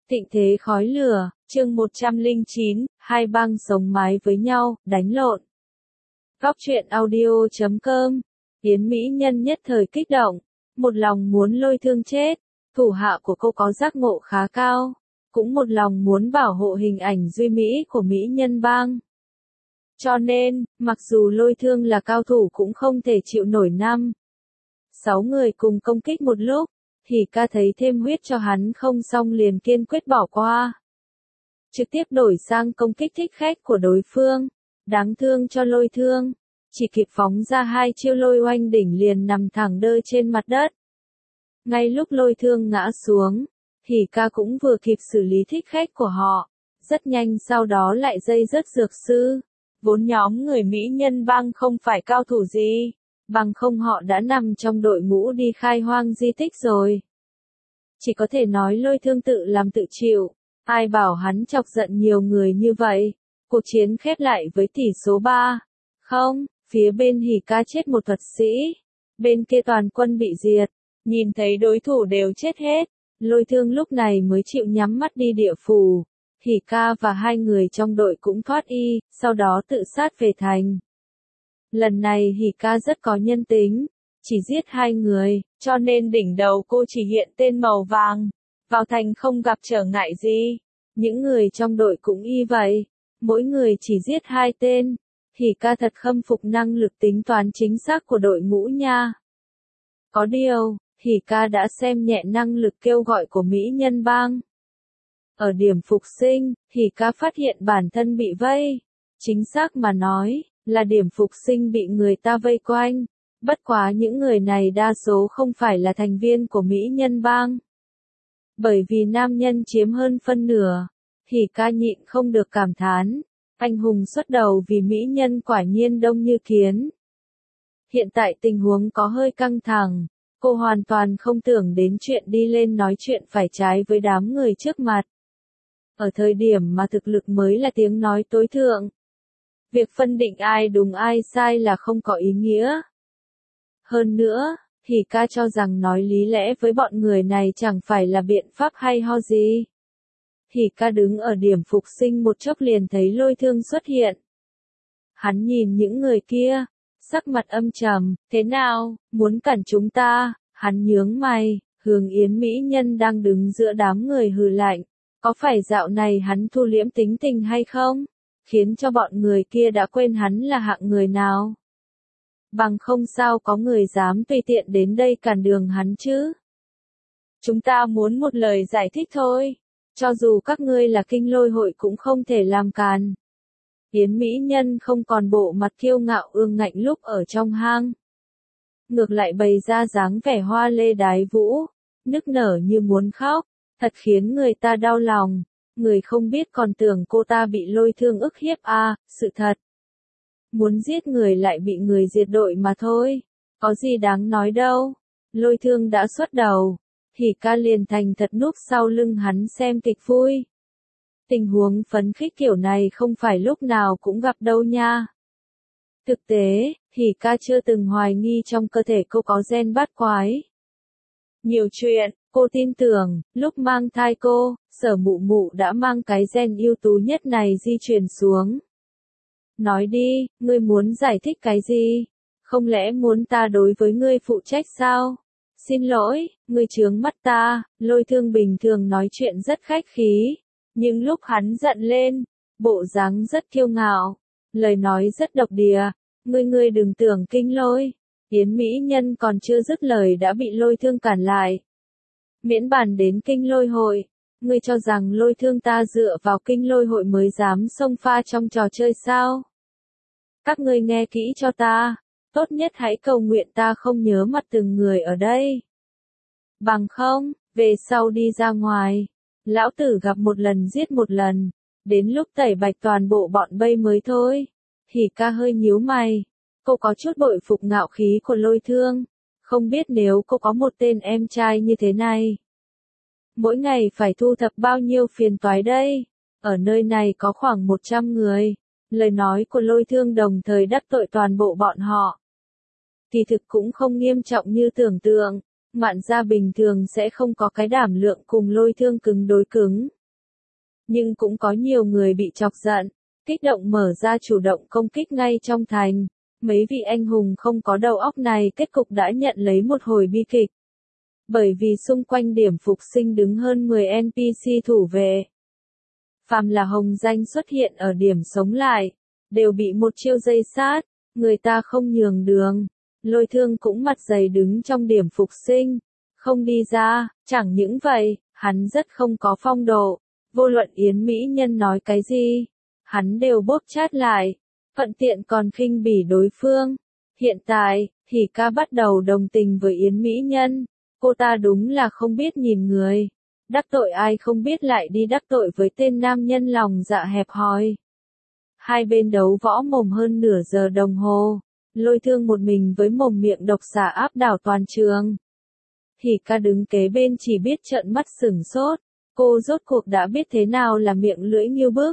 Thịnh thế khói lửa, chương 109, hai bang sống mái với nhau, đánh lộn. Góc truyện audio.com, Yến Mỹ Nhân nhất thời kích động, một lòng muốn Lôi Thương chết, thủ hạ của cô có giác ngộ khá cao, cũng một lòng muốn bảo hộ hình ảnh duy mỹ của Mỹ Nhân bang. Cho nên, mặc dù Lôi Thương là cao thủ cũng không thể chịu nổi 6 người cùng công kích một lúc. Hỉ ca thấy thêm huyết cho hắn không xong liền kiên quyết bỏ qua. Trực tiếp đổi sang công kích thích khách của đối phương. Đáng thương cho Lôi Thương. Chỉ kịp phóng ra 2 chiêu lôi oanh đỉnh liền nằm thẳng đơ trên mặt đất. Ngay lúc Lôi Thương ngã xuống, Hỉ ca cũng vừa kịp xử lý thích khách của họ. Rất nhanh sau đó lại dây dứt dược sư. Vốn nhóm người Mỹ Nhân bang không phải cao thủ gì. Bằng không họ đã nằm trong đội ngũ đi khai hoang di tích rồi. Chỉ có thể nói Lôi Thương tự làm tự chịu. Ai bảo hắn chọc giận nhiều người như vậy. Cuộc chiến khép lại với tỷ số 3. Không, phía bên Hỉ ca chết một thuật sĩ. Bên kia toàn quân bị diệt. Nhìn thấy đối thủ đều chết hết. Lôi Thương lúc này mới chịu nhắm mắt đi địa phủ. Hỉ ca và 2 người trong đội cũng thoát y, sau đó tự sát về thành. Lần này Hỉ ca rất có nhân tính, chỉ giết 2 người, cho nên đỉnh đầu cô chỉ hiện tên màu vàng, vào thành không gặp trở ngại gì. Những người trong đội cũng y vậy, mỗi người chỉ giết 2 tên. Hỉ ca thật khâm phục năng lực tính toán chính xác của đội ngũ nha. Có điều, Hỉ ca đã xem nhẹ năng lực kêu gọi của Mỹ Nhân bang. Ở điểm phục sinh, Hỉ ca phát hiện bản thân bị vây. Chính xác mà nói, là điểm phục sinh bị người ta vây quanh. Bất quá những người này đa số không phải là thành viên của Mỹ Nhân bang. Bởi vì nam nhân chiếm hơn phân nửa, Hỉ ca nhịn không được cảm thán. Anh hùng xuất đầu vì Mỹ Nhân quả nhiên đông như kiến. Hiện tại tình huống có hơi căng thẳng. Cô hoàn toàn không tưởng đến chuyện đi lên nói chuyện phải trái với đám người trước mặt. Ở thời điểm mà thực lực mới là tiếng nói tối thượng. Việc phân định ai đúng ai sai là không có ý nghĩa. Hơn nữa, Hỉ ca cho rằng nói lý lẽ với bọn người này chẳng phải là biện pháp hay ho gì. Hỉ ca đứng ở điểm phục sinh một chốc liền thấy Lôi Thương xuất hiện. Hắn nhìn những người kia, sắc mặt âm trầm, thế nào, muốn cản chúng ta, hắn nhướng mày, hướng Yến Mỹ Nhân đang đứng giữa đám người hừ lạnh. Có phải dạo này hắn thu liễm tính tình hay không? Khiến cho bọn người kia đã quên hắn là hạng người nào. Bằng không sao có người dám tùy tiện đến đây cản đường hắn chứ. Chúng ta muốn một lời giải thích thôi. Cho dù các ngươi là kinh lôi hội cũng không thể làm càn. Yến Mỹ Nhân không còn bộ mặt kiêu ngạo ương ngạnh lúc ở trong hang. Ngược lại bày ra dáng vẻ hoa lê đái vũ, nức nở như muốn khóc, thật khiến người ta đau lòng. Người không biết còn tưởng cô ta bị Lôi Thương ức hiếp sự thật. Muốn giết người lại bị người diệt đội mà thôi. Có gì đáng nói đâu. Lôi Thương đã xuất đầu. Hỉ ca liền thành thật núp sau lưng hắn xem kịch vui. Tình huống phấn khích kiểu này không phải lúc nào cũng gặp đâu nha. Thực tế, Hỉ ca chưa từng hoài nghi trong cơ thể cô có gen bát quái. Nhiều chuyện, cô tin tưởng, lúc mang thai cô, Sở Mụ Mụ đã mang cái gen ưu tú nhất này di truyền xuống. Nói đi, ngươi muốn giải thích cái gì? Không lẽ muốn ta đối với ngươi phụ trách sao? Xin lỗi, ngươi chướng mắt ta. Lôi Thương bình thường nói chuyện rất khách khí. Nhưng lúc hắn giận lên, bộ dáng rất kiêu ngạo. Lời nói rất độc địa. Ngươi đừng tưởng kinh lôi. Yến Mỹ Nhân còn chưa dứt lời đã bị Lôi Thương cản lại. Miễn bàn đến kinh lôi hội. Ngươi cho rằng Lôi Thương ta dựa vào kinh lôi hội mới dám xông pha trong trò chơi sao? Các ngươi nghe kỹ cho ta. Tốt nhất hãy cầu nguyện ta không nhớ mặt từng người ở đây. Bằng không, về sau đi ra ngoài. Lão tử gặp một lần giết một lần. Đến lúc tẩy bạch toàn bộ bọn bây mới thôi. Hỉ ca hơi nhíu mày. Cô có chút bội phục ngạo khí của Lôi Thương. Không biết nếu cô có một tên em trai như thế này. Mỗi ngày phải thu thập bao nhiêu phiền toái đây. Ở nơi này có khoảng 100 người. Lời nói của Lôi Thương đồng thời đắc tội toàn bộ bọn họ. Kỳ thực cũng không nghiêm trọng như tưởng tượng. Mạn gia bình thường sẽ không có cái đảm lượng cùng Lôi Thương cứng đối cứng. nhưng cũng có nhiều người bị chọc giận, kích động mở ra chủ động công kích ngay trong thành. Mấy vị anh hùng không có đầu óc này kết cục đã nhận lấy một hồi bi kịch. Bởi vì xung quanh điểm phục sinh đứng hơn 10 NPC thủ vệ. Phàm là hồng danh xuất hiện ở điểm sống lại, đều bị một chiêu dây sát, người ta không nhường đường. Lôi Thương cũng mặt dày đứng trong điểm phục sinh, không đi ra, chẳng những vậy, hắn rất không có phong độ, vô luận Yến Mỹ Nhân nói cái gì, hắn đều bóp chát lại, thuận tiện còn khinh bỉ đối phương. Hiện tại, Hỉ Ca bắt đầu đồng tình với Yến Mỹ Nhân, cô ta đúng là không biết nhìn người, đắc tội ai không biết lại đi đắc tội với tên nam nhân lòng dạ hẹp hòi. Hai bên đấu võ mồm hơn nửa giờ đồng hồ, Lôi Thương một mình với mồm miệng độc xà áp đảo toàn trường. Hỉ Ca đứng kế bên chỉ biết trợn mắt sửng sốt, cô rốt cuộc đã biết thế nào là miệng lưỡi nghiêu bức.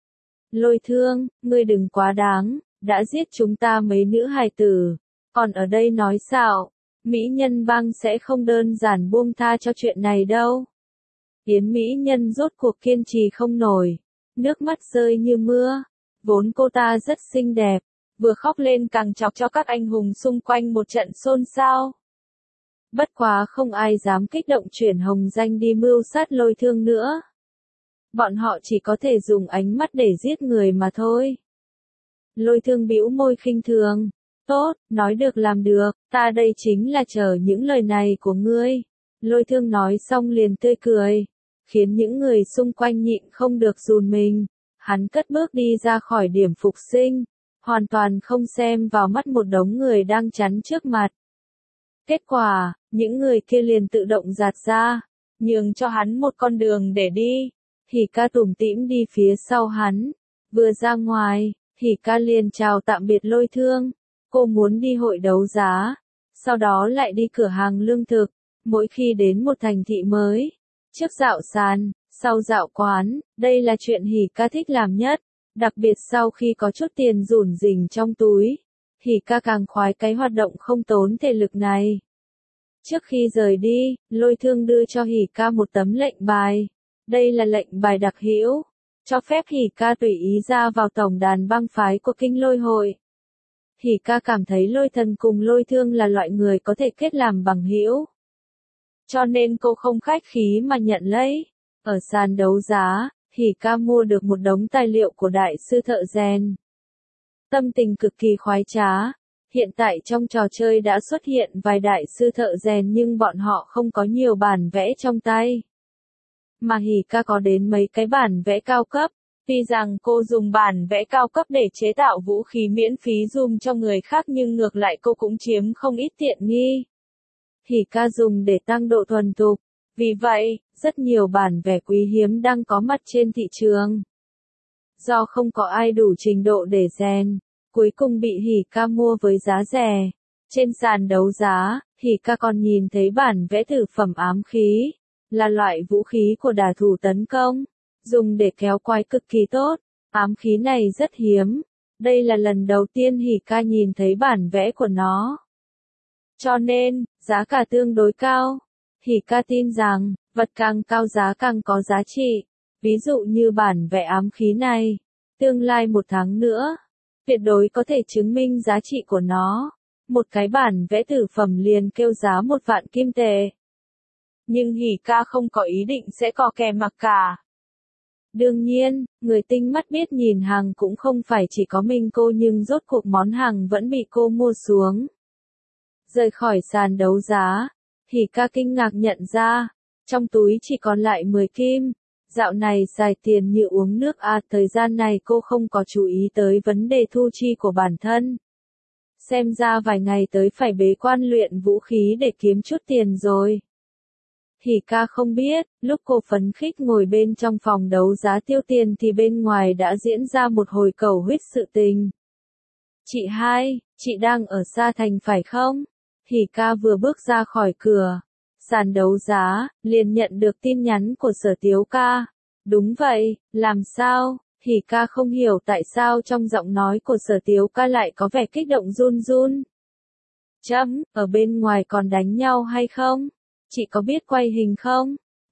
Lôi Thương, ngươi đừng quá đáng, đã giết chúng ta mấy nữ hài tử, còn ở đây nói xạo, Mỹ Nhân bang sẽ không đơn giản buông tha cho chuyện này đâu. Yến Mỹ Nhân rốt cuộc kiên trì không nổi, nước mắt rơi như mưa, vốn cô ta rất xinh đẹp, vừa khóc lên càng chọc cho các anh hùng xung quanh một trận xôn xao. Bất quá không ai dám kích động chuyển hồng danh đi mưu sát Lôi Thương nữa. Bọn họ chỉ có thể dùng ánh mắt để giết người mà thôi. Lôi Thương bĩu môi khinh thường. Tốt, nói được làm được, ta đây chính là chờ những lời này của ngươi. Lôi Thương nói xong liền tươi cười, khiến những người xung quanh nhịn không được run mình. Hắn cất bước đi ra khỏi điểm phục sinh, hoàn toàn không xem vào mắt một đống người đang chắn trước mặt. Kết quả, những người kia liền tự động giạt ra, nhường cho hắn một con đường để đi. Hỉ Ca tủm tỉm đi phía sau hắn, vừa ra ngoài, Hỉ Ca liền chào tạm biệt Lôi Thương. Cô muốn đi hội đấu giá, sau đó lại đi cửa hàng lương thực, mỗi khi đến một thành thị mới, trước dạo sàn, sau dạo quán, đây là chuyện Hỉ Ca thích làm nhất, đặc biệt sau khi có chút tiền rủn rỉnh trong túi. Hỉ Ca càng khoái cái hoạt động không tốn thể lực này. Trước khi rời đi, Lôi Thương đưa cho Hỉ Ca một tấm lệnh bài. Đây là lệnh bài đặc hữu, cho phép Hỉ Ca tùy ý ra vào tổng đàn bang phái của Kinh Lôi hội. Hỉ Ca cảm thấy Lôi Thần cùng Lôi Thương là loại người có thể kết làm bằng hữu. Cho nên cô không khách khí mà nhận lấy. Ở sàn đấu giá, Hỉ Ca mua được một đống tài liệu của đại sư thợ rèn. Tâm tình cực kỳ khoái trá. Hiện tại trong trò chơi đã xuất hiện vài đại sư thợ rèn nhưng bọn họ không có nhiều bản vẽ trong tay. Mà Hỉ Ca có đến mấy cái bản vẽ cao cấp. Tuy rằng cô dùng bản vẽ cao cấp để chế tạo vũ khí miễn phí dùng cho người khác nhưng ngược lại cô cũng chiếm không ít tiện nghi. Hỉ Ca dùng để tăng độ thuần thục. Vì vậy, rất nhiều bản vẽ quý hiếm đang có mặt trên thị trường. Do không có ai đủ trình độ để rèn, cuối cùng bị Hỉ Ca mua với giá rẻ. Trên sàn đấu giá, Hỉ Ca còn nhìn thấy bản vẽ thử phẩm ám khí, là loại vũ khí của đả thủ tấn công, dùng để kéo quái cực kỳ tốt. Ám khí này rất hiếm, đây là lần đầu tiên Hỉ Ca nhìn thấy bản vẽ của nó. Cho nên, giá cả tương đối cao. Hỉ Ca tin rằng, vật càng cao giá càng có giá trị. Ví dụ như bản vẽ ám khí này, tương lai 1 tháng nữa, tuyệt đối có thể chứng minh giá trị của nó. Một cái bản vẽ thử phẩm liền kêu giá 1 vạn kim tệ. Nhưng Hỉ Ca không có ý định sẽ có kè mặc cả. Đương nhiên, người tinh mắt biết nhìn hàng cũng không phải chỉ có mình cô nhưng rốt cuộc món hàng vẫn bị cô mua xuống. Rời khỏi sàn đấu giá, Hỉ Ca kinh ngạc nhận ra, trong túi chỉ còn lại 10 kim. Dạo này xài tiền như uống nước thời gian này cô không có chú ý tới vấn đề thu chi của bản thân. Xem ra vài ngày tới phải bế quan luyện vũ khí để kiếm chút tiền rồi. Hỉ Ca không biết, lúc cô phấn khích ngồi bên trong phòng đấu giá tiêu tiền thì bên ngoài đã diễn ra một hồi cầu huyết sự tình. Chị hai, chị đang ở Sa Thành phải không? Hỉ Ca vừa bước ra khỏi cửa, sàn đấu giá, liền nhận được tin nhắn của Sở Tiếu Ca. Đúng vậy, làm sao? Hỉ Ca không hiểu tại sao trong giọng nói của Sở Tiếu Ca lại có vẻ kích động run run. Ở bên ngoài còn đánh nhau hay không? Chị có biết quay hình không?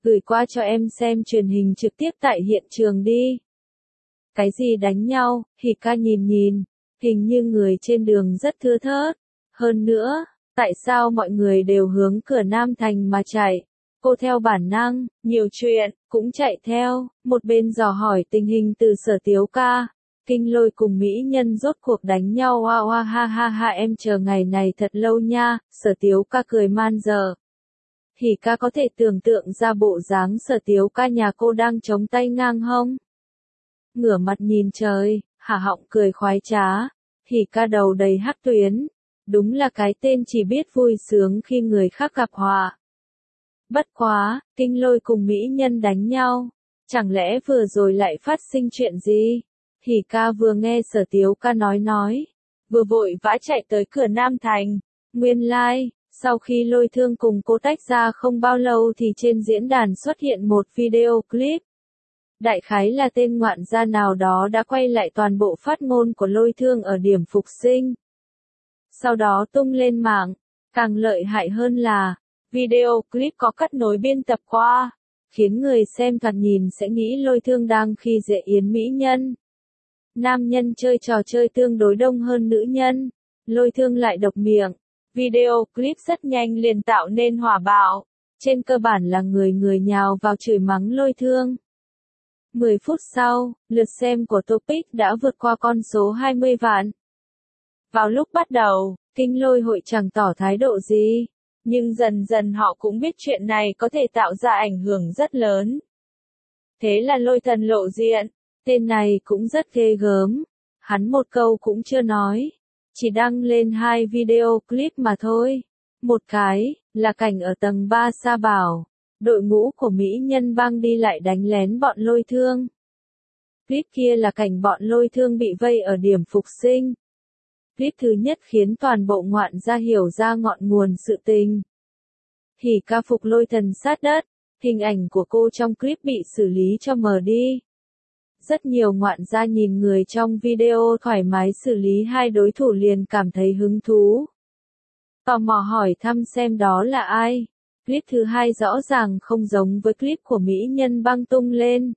gửi qua cho em xem truyền hình trực tiếp tại hiện trường đi. Cái gì đánh nhau, Hỉ ca nhìn, hình như người trên đường rất thưa thớt. Hơn nữa, tại sao mọi người đều hướng cửa Nam Thành mà chạy? Cô theo bản năng, nhiều chuyện, cũng chạy theo, một bên dò hỏi tình hình từ Sở Tiếu ca. Kinh Lôi cùng mỹ nhân rốt cuộc đánh nhau oa oa ha ha ha em chờ ngày này thật lâu nha, Sở Tiếu ca cười man dợ. Hỉ ca có thể tưởng tượng ra bộ dáng Sở Tiếu ca nhà cô đang chống tay ngang hông. Ngửa mặt nhìn trời, hả họng cười khoái trá, Hỉ ca đầu đầy hắc tuyến. Đúng là cái tên chỉ biết vui sướng khi người khác gặp họa. Bất quá, Kinh Lôi cùng mỹ nhân đánh nhau. Chẳng lẽ vừa rồi lại phát sinh chuyện gì? Hỉ ca vừa nghe Sở Tiếu ca nói. Vừa vội vã chạy tới cửa Nam Thành. Nguyên lai, sau khi Lôi Thương cùng cô tách ra không bao lâu thì trên diễn đàn xuất hiện một video clip. Đại khái là tên ngoạn gia nào đó đã quay lại toàn bộ phát ngôn của Lôi Thương ở điểm phục sinh. Sau đó tung lên mạng. Càng lợi hại hơn là, video clip có cắt nối biên tập qua, khiến người xem thoạt nhìn sẽ nghĩ Lôi Thương đang khi dễ yến mỹ nhân. Nam nhân chơi trò chơi tương đối đông hơn nữ nhân, Lôi Thương lại độc miệng. Video clip rất nhanh liền tạo nên hỏa bạo, trên cơ bản là người nhào vào chửi mắng Lôi Thương. 10 phút sau, lượt xem của Topic đã vượt qua con số 20 vạn. Vào lúc bắt đầu, Kinh Lôi hội chẳng tỏ thái độ gì, nhưng dần dần họ cũng biết chuyện này có thể tạo ra ảnh hưởng rất lớn. Thế là Lôi Thần lộ diện, tên này cũng rất ghê gớm, hắn một câu cũng chưa nói, chỉ đăng lên 2 video clip mà thôi. Một cái, là cảnh ở tầng 3 Sa Bảo, đội ngũ của mỹ nhân bang đi lại đánh lén bọn Lôi Thương. Clip kia là cảnh bọn Lôi Thương bị vây ở điểm phục sinh. Clip thứ nhất khiến toàn bộ ngoạn gia hiểu ra ngọn nguồn sự tình. Hỉ ca phục Lôi Thần sát đất, hình ảnh của cô trong clip bị xử lý cho mờ đi. Rất nhiều ngoạn gia nhìn người trong video thoải mái xử lý hai đối thủ liền cảm thấy hứng thú. Tò mò hỏi thăm xem đó là ai. Clip thứ hai rõ ràng không giống với clip của mỹ nhân băng tung lên.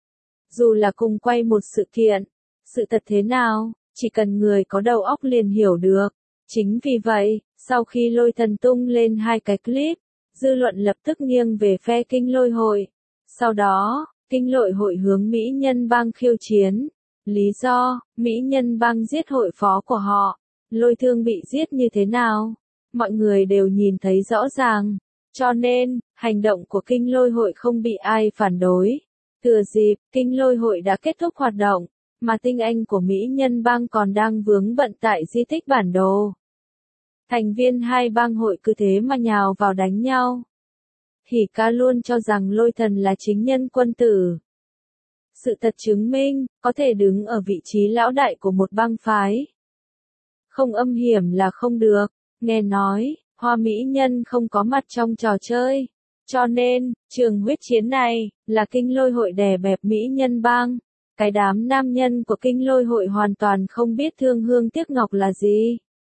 Dù là cùng quay một sự kiện, sự thật thế nào, chỉ cần người có đầu óc liền hiểu được. Chính vì vậy, sau khi Lôi Thần tung lên 2 cái clip, dư luận lập tức nghiêng về phe Kinh Lôi hội. Sau đó, Kinh Lôi hội hướng mỹ nhân bang khiêu chiến. Lý do, mỹ nhân bang giết hội phó của họ. Lôi Thương bị giết như thế nào? Mọi người đều nhìn thấy rõ ràng. Cho nên, hành động của Kinh Lôi hội không bị ai phản đối. Thừa dịp, Kinh Lôi hội đã kết thúc hoạt động, mà tinh anh của mỹ nhân bang còn đang vướng bận tại di tích bản đồ. Thành viên hai bang hội cứ thế mà nhào vào đánh nhau. Hỉ ca luôn cho rằng Lôi Thần là chính nhân quân tử. Sự thật chứng minh, có thể đứng ở vị trí lão đại của một bang phái. Không âm hiểm là không được, nghe nói, Hoa mỹ nhân không có mặt trong trò chơi. Cho nên, trường huyết chiến này, là Kinh Lôi hội đè bẹp mỹ nhân bang. Cái đám nam nhân của Kinh Lôi hội hoàn toàn không biết thương hương tiếc ngọc là gì.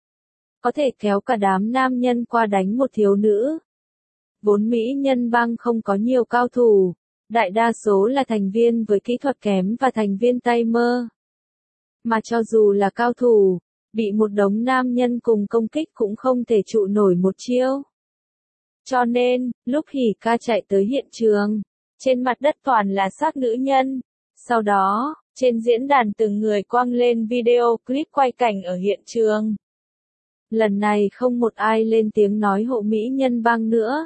Có thể kéo cả đám nam nhân qua đánh một thiếu nữ. Vốn mỹ nhân bang không có nhiều cao thủ, đại đa số là thành viên với kỹ thuật kém và thành viên tay mơ. Mà cho dù là cao thủ, bị một đống nam nhân cùng công kích cũng không thể trụ nổi một chiêu. Cho nên, lúc Hỉ ca chạy tới hiện trường, trên mặt đất toàn là xác nữ nhân. Sau đó, trên diễn đàn từng người quăng lên video clip quay cảnh ở hiện trường. Lần này không một ai lên tiếng nói hộ mỹ nhân bang nữa.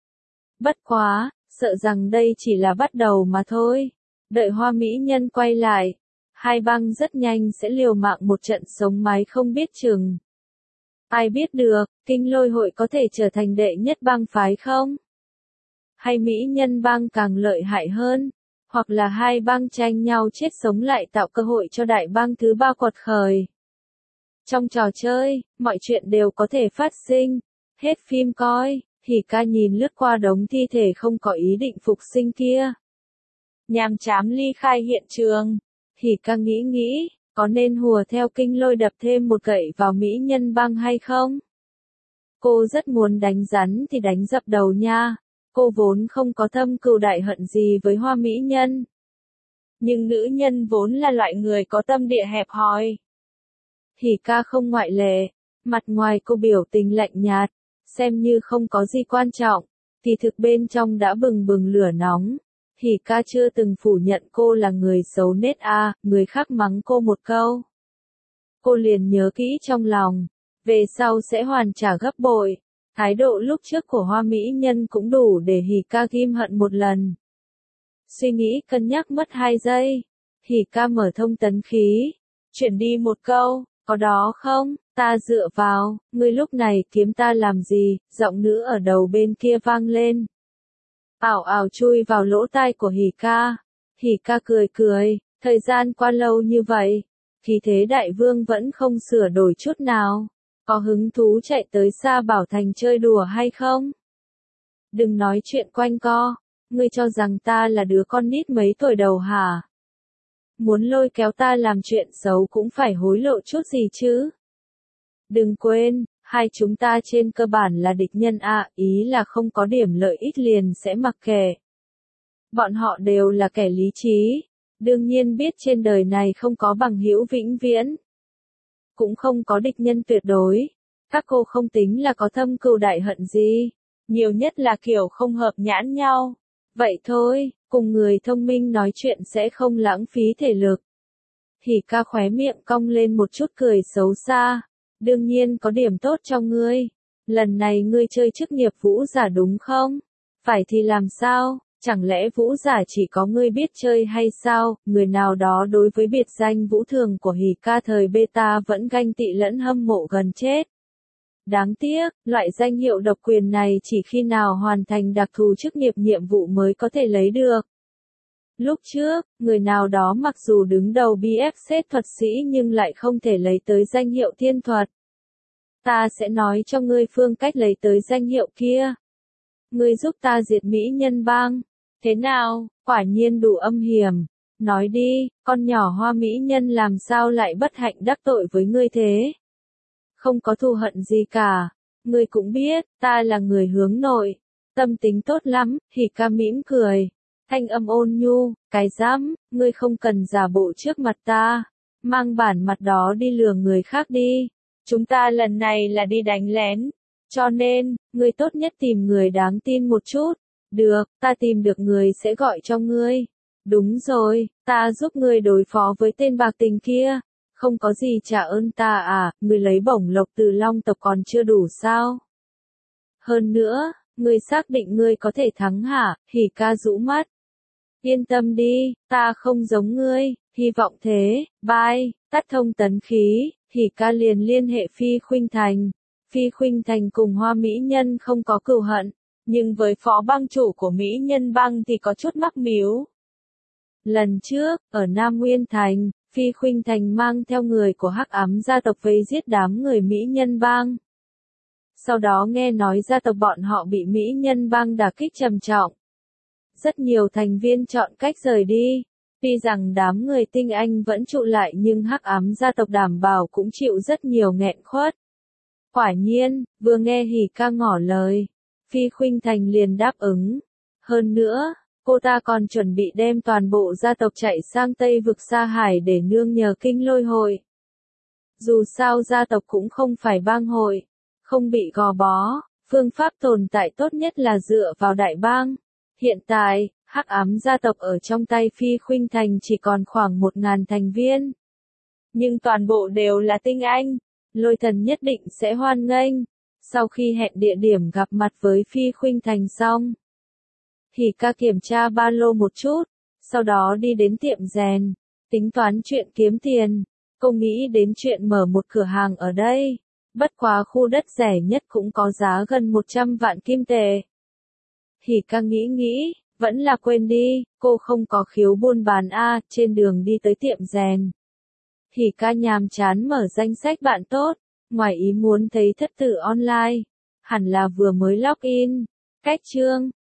Bất quá, sợ rằng đây chỉ là bắt đầu mà thôi. Đợi Hoa mỹ nhân quay lại, hai bang rất nhanh sẽ liều mạng một trận sống mái không biết chừng. Ai biết được, Kinh Lôi hội có thể trở thành đệ nhất bang phái không? Hay mỹ nhân bang càng lợi hại hơn? Hoặc là hai bang tranh nhau chết sống lại tạo cơ hội cho đại bang thứ ba quật khởi? Trong trò chơi, mọi chuyện đều có thể phát sinh. Hết phim coi, Hỉ ca nhìn lướt qua đống thi thể không có ý định phục sinh kia. Nhàm chán ly khai hiện trường. Hỉ ca nghĩ, có nên hùa theo Kinh Lôi đập thêm một gậy vào mỹ nhân bang hay không? Cô rất muốn đánh rắn thì đánh dập đầu nha. Cô vốn không có thâm cừu đại hận gì với Hoa mỹ nhân. Nhưng nữ nhân vốn là loại người có tâm địa hẹp hòi. Hỉ ca không ngoại lệ, mặt ngoài cô biểu tình lạnh nhạt, xem như không có gì quan trọng, thì thực bên trong đã bừng bừng lửa nóng. Hỉ ca chưa từng phủ nhận cô là người xấu nết người khác mắng cô một câu. Cô liền nhớ kỹ trong lòng, về sau sẽ hoàn trả gấp bội. Thái độ lúc trước của Hoa mỹ nhân cũng đủ để Hỉ ca ghim hận một lần. Suy nghĩ cân nhắc mất 2 giây. Hỉ ca mở thông tấn khí. Chuyển đi một câu, có đó không, ta dựa vào, ngươi lúc này kiếm ta làm gì, giọng nữ ở đầu bên kia vang lên. Ảo ảo chui vào lỗ tai của Hỉ ca. Hỉ ca cười cười, thời gian qua lâu như vậy, khí thế đại vương vẫn không sửa đổi chút nào. Có hứng thú chạy tới Sa Bảo Thành chơi đùa hay không? Đừng nói chuyện quanh co. Ngươi cho rằng ta là đứa con nít mấy tuổi đầu hả? Muốn lôi kéo ta làm chuyện xấu cũng phải hối lộ chút gì chứ? Đừng quên, hai chúng ta trên cơ bản là địch nhân ý là không có điểm lợi ích liền sẽ mặc kệ. Bọn họ đều là kẻ lý trí, đương nhiên biết trên đời này không có bằng hữu vĩnh viễn. Cũng không có địch nhân tuyệt đối. Các cô không tính là có thâm cừu đại hận gì, nhiều nhất là kiểu không hợp nhãn nhau. Vậy thôi, cùng người thông minh nói chuyện sẽ không lãng phí thể lực. Hỉ ca khóe miệng cong lên một chút cười xấu xa. Đương nhiên có điểm tốt cho ngươi. Lần này ngươi chơi chức nghiệp vũ giả đúng không? Phải thì làm sao? Chẳng lẽ vũ giả chỉ có ngươi biết chơi hay sao? Người nào đó đối với biệt danh vũ thường của Hỉ ca thời beta vẫn ganh tị lẫn hâm mộ gần chết. Đáng tiếc, loại danh hiệu độc quyền này chỉ khi nào hoàn thành đặc thù chức nghiệp nhiệm vụ mới có thể lấy được. Lúc trước, người nào đó mặc dù đứng đầu BFZ thuật sĩ nhưng lại không thể lấy tới danh hiệu thiên thuật. Ta sẽ nói cho ngươi phương cách lấy tới danh hiệu kia. Ngươi giúp ta diệt Mỹ Nhân Bang. Thế nào, quả nhiên đủ âm hiểm. Nói đi, con nhỏ Hoa mỹ nhân làm sao lại bất hạnh đắc tội với ngươi thế? Không có thù hận gì cả. Ngươi cũng biết, ta là người hướng nội. Tâm tính tốt lắm, Hỉ ca mỉm cười. Thanh âm ôn nhu, cái dám, ngươi không cần giả bộ trước mặt ta. Mang bản mặt đó đi lừa người khác đi. Chúng ta lần này là đi đánh lén. Cho nên, ngươi tốt nhất tìm người đáng tin một chút. Được, ta tìm được người sẽ gọi cho ngươi. Đúng rồi, ta giúp ngươi đối phó với tên bạc tình kia. Không có gì trả ơn ta ngươi lấy bổng lộc từ Long tộc còn chưa đủ sao? Hơn nữa, ngươi xác định ngươi có thể thắng hả? Hỉ ca rũ mắt. Yên tâm đi, ta không giống ngươi, hy vọng thế, bye, tắt thông tấn khí, Hỉ ca liền liên hệ Phi Khuynh Thành. Phi Khuynh Thành cùng Hoa mỹ nhân không có cừu hận, nhưng với phó bang chủ của Mỹ Nhân Bang thì có chút mắc mếu. Lần trước, ở Nam Nguyên Thành, Phi Khuynh Thành mang theo người của Hắc Ám gia tộc vây giết đám người Mỹ Nhân Bang. Sau đó nghe nói gia tộc bọn họ bị Mỹ Nhân Bang đả kích trầm trọng. Rất nhiều thành viên chọn cách rời đi. Tuy rằng đám người tinh anh vẫn trụ lại nhưng Hắc Ám gia tộc đảm bảo cũng chịu rất nhiều nghẹn khuất. Quả nhiên, vừa nghe Hỉ ca ngỏ lời, Phi Khuynh Thành liền đáp ứng. Hơn nữa, cô ta còn chuẩn bị đem toàn bộ gia tộc chạy sang Tây vực Sa Hải để nương nhờ Kinh Lôi hội. Dù sao gia tộc cũng không phải bang hội, không bị gò bó, phương pháp tồn tại tốt nhất là dựa vào đại bang. Hiện tại, Hắc Ám gia tộc ở trong tay Phi Khuynh Thành chỉ còn khoảng 1000 thành viên. Nhưng toàn bộ đều là tinh anh, Lôi Thần nhất định sẽ hoan nghênh. Sau khi hẹn địa điểm gặp mặt với Phi Khuynh Thành xong, Hỉ ca kiểm tra ba lô một chút, sau đó đi đến tiệm rèn, tính toán chuyện kiếm tiền. Cô nghĩ đến chuyện mở một cửa hàng ở đây, bất quá khu đất rẻ nhất cũng có giá gần 100 vạn kim tệ. Hỉ ca nghĩ, vẫn là quên đi, cô không có khiếu buôn bán trên đường đi tới tiệm rèn. Hỉ ca nhàm chán mở danh sách bạn tốt, ngoài ý muốn thấy thất tử online, hẳn là vừa mới login. Cách chương